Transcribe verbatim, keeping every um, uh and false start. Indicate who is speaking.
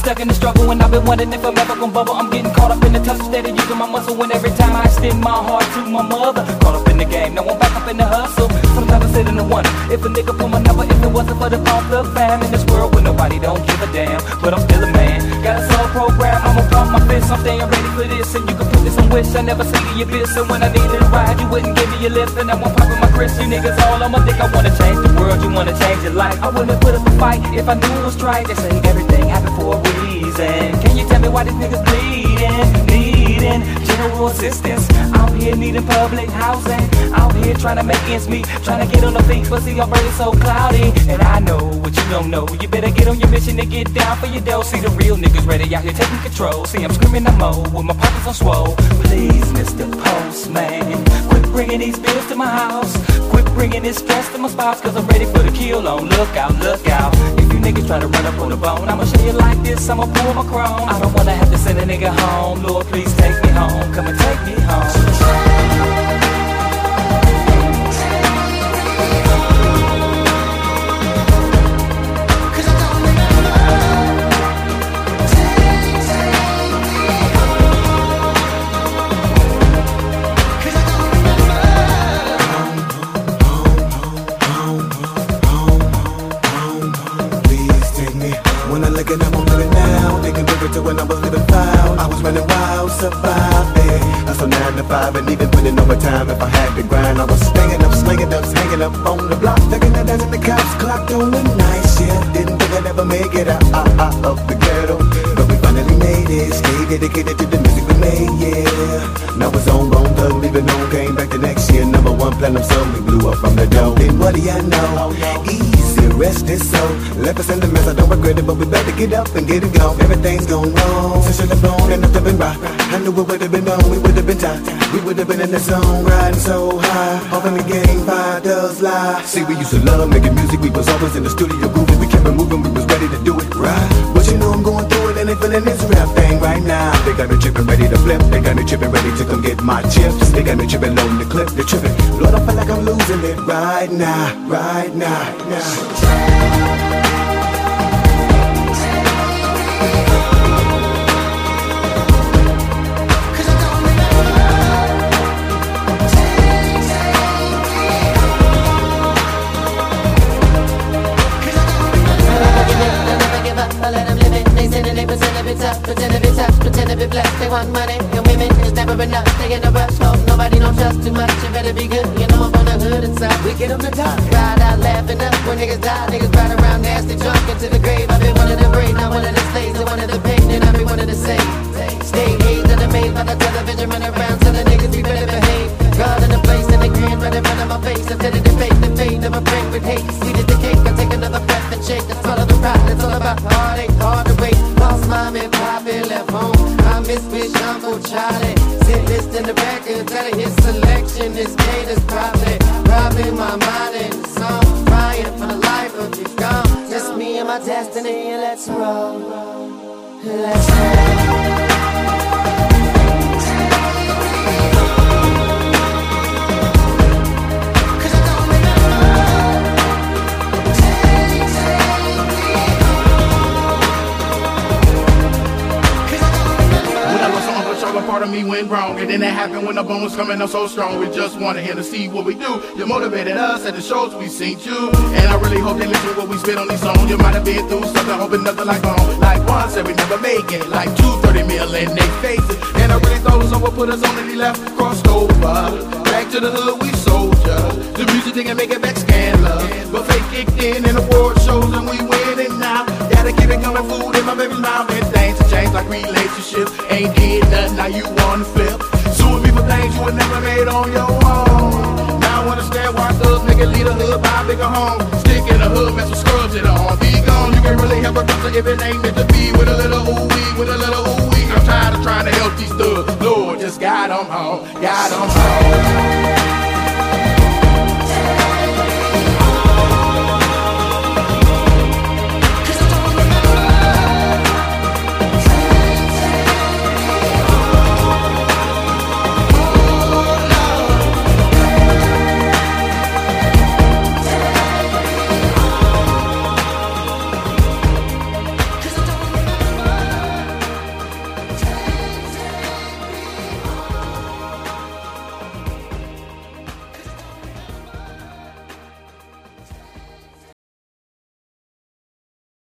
Speaker 1: stuck in the struggle and I've been wondering if I'm ever gonna bubble. I'm getting caught up in the touch, steady using my muscle. And every time I extend my heart to my mother, caught up in the game, now I'm back up in the hustle. Sometimes I sit in the wonder if a nigga pull my number, if it wasn't for the pump the fam. In this world where nobody don't give a damn, but I'm still a man. Got a soul program, I'ma pump my fist. I'm staying ready for this, and you can put this on wish. I never see the abyss, and when I needed a ride, you wouldn't give me a lift. And now I'm popping my Chris, you niggas all I'ma think I wanna change the world, you wanna change your life. I wouldn't put up a fight if I knew it was right. They say everything happened for a reason. Can you tell me why these niggas bleeding, needing general assistance? Out here needing public housing, out here trying to make ends meet, trying to get on the feet, but see, our bird is so cloudy. And I know what you don't know, you better get on your mission and get down for your dough. See the real niggas ready out here taking control. See I'm screaming I'm mo with my pockets on swole. Please, Mister Postman, quit bringing these bills to my house, quit bringing this stress to my spouse, cause I'm ready for the kill on. Look out, look out, if you niggas try to run up on the bone, I'ma show you like this, I'ma pull my chrome. I don't wanna have to send a nigga home, Lord please take me home, come and take me home.
Speaker 2: When I was living foul, I was running wild, surviving. Hustle nine to five and even putting overtime if I had to grind. I was staying up, slinging up, hanging up on the block, looking at that in the cops clocked on the night shift. Didn't think I'd ever make it out, out, out of the ghetto, but we finally made it. Stay dedicated to the music we made, yeah. Now it's on, bone thug, leaving on, came back the next year. Number one platinum song, we blew up from the dough. Then what do you know? Easy, rest is so. Left us in the mess, I don't regret it, but we better get up and get it gone. Everything's going wrong, since you've blown and nothing been right. I knew it would've been on, we would've been tight. We would've been in the zone, riding so high. Off in the game, five does lie. See, we used to love making music, we was always in the studio grooving. We kept it moving, we was ready to do it right. But you know I'm going through it and they feeling this rap thing right now. They got me tripping, ready to flip. They got me tripping, ready to come get my chips. They got me tripping, loading the clip, they're tripping. Lord, I feel like I'm losing it right now, right now, now.
Speaker 3: Pretend to be tough, pretend to be blessed. They want money and women, it's never enough. They in a rush, hope nobody don't trust too much. You better be good, you know I'm on the hood inside. We get on the top, ride out laughing up when niggas die. Niggas ride around nasty, drunk into the grave. I've been one of the brave, not one of the slaves, and one of the pain, and I'll be one of the same. Stay hazed and amazed by the television, run around, tell the niggas we better behave. God in the place and they grin right in front of my face. I said it in faith, the fate of a friend with hate. Sweet as the cake, I take another breath and shake. That's all of the ride, it's all about heartache, hard to wait. Lost mom and poppy left home. I miss Wish Uncle Charlie. Sit list in the records, gotta hit selection. This gate is probably, probably my mind in the song. Crying for the life of you gone. Just me and my destiny, let's roll. Let's roll.
Speaker 4: Part of me went wrong, and then that happened when the bone was coming up so strong. We just wanted him to see what we do. You motivated us at the shows we seen you, and I really hope they listen to what we spit on these songs. You might have been through something, hoping nothing like home. Like one said we never make it, like two thirty mil in they faces. And I really thought someone put us on and he left, crossed over. Back to the hood we soldier. The music didn't make it back scandalous, but fake kicked in and award shows and we winning now. Gotta keep it coming, food in my baby's mouth, and things have changed like relationships. Ain't did nothing, now you wanna flip. Suing me for things you would never made on your own. Now I understand why thugs make it lead a hood, buy a bigger home. Stick in the hood, mess with scrubs in the home. Be gone, you can really help a doctor if it ain't meant to be. With a little ooh-wee, with a little ooh-wee. I'm tired of trying to help these thugs. Lord, just guide them home, guide them home.